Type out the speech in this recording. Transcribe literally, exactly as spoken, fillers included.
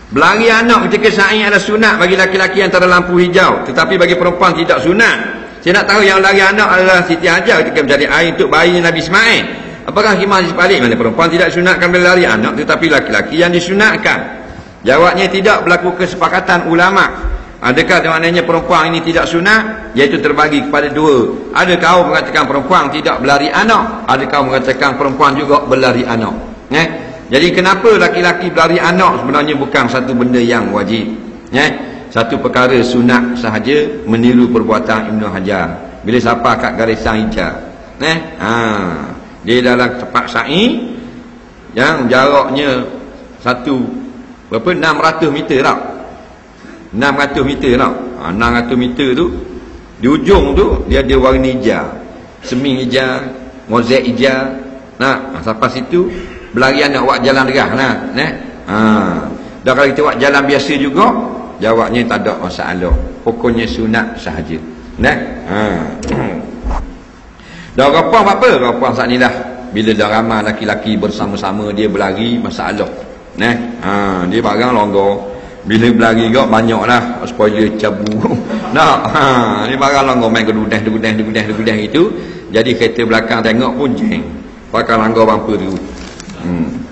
Berlari anak ketika sa'i adalah sunat bagi laki-laki antara lampu hijau, tetapi bagi perempuan tidak sunat. Saya nak tahu yang lari anak adalah Siti Hajar ketika mencari air untuk bayi Nabi Ismail. Apakah khimar sebalik mana perempuan tidak sunatkan berlari anak, tetapi laki-laki yang disunatkan? Jawabnya tidak berlaku kesepakatan ulama. Adakah maknanya perempuan ini tidak sunat? Iaitu terbagi kepada dua. Ada kaum mengatakan perempuan tidak berlari anak, ada kaum mengatakan perempuan juga berlari anak. Eh? Jadi kenapa laki-laki berlari anak sebenarnya bukan satu benda yang wajib. Eh? Satu perkara sunat sahaja, meniru perbuatan Ibnu Hajar. Bila siapa kat garisan hijau. Eh? Ha. Dia dalam tempat sa'i yang jaraknya satu berapa? enam ratus meter tak? enam ratus meter tak? Ha, enam ratus meter tu di ujung tu dia ada warna hijau, seming hijau, mozaik hijau. Nah, sampai situ berlari anak buat jalan derah lah. Nah. Ha. Dan kalau kita buat jalan biasa juga, jawabnya tak ada masalah. Pokoknya sunat sahaja. Nah. Ha. Dah rapang apa? Rapang saat ni lah. Bila dah ramai laki-laki bersama-sama dia berlari, masalah. Nah. Ha, dia barang longgar. Bila berlari juga banyak lah supaya cabu. Nah, ha, ni barang longgar main gedudeh gedudeh gedudeh gedudeh itu. Jadi kereta belakang tengok pun jeng. Pakai langgar bumper tu. Hmm.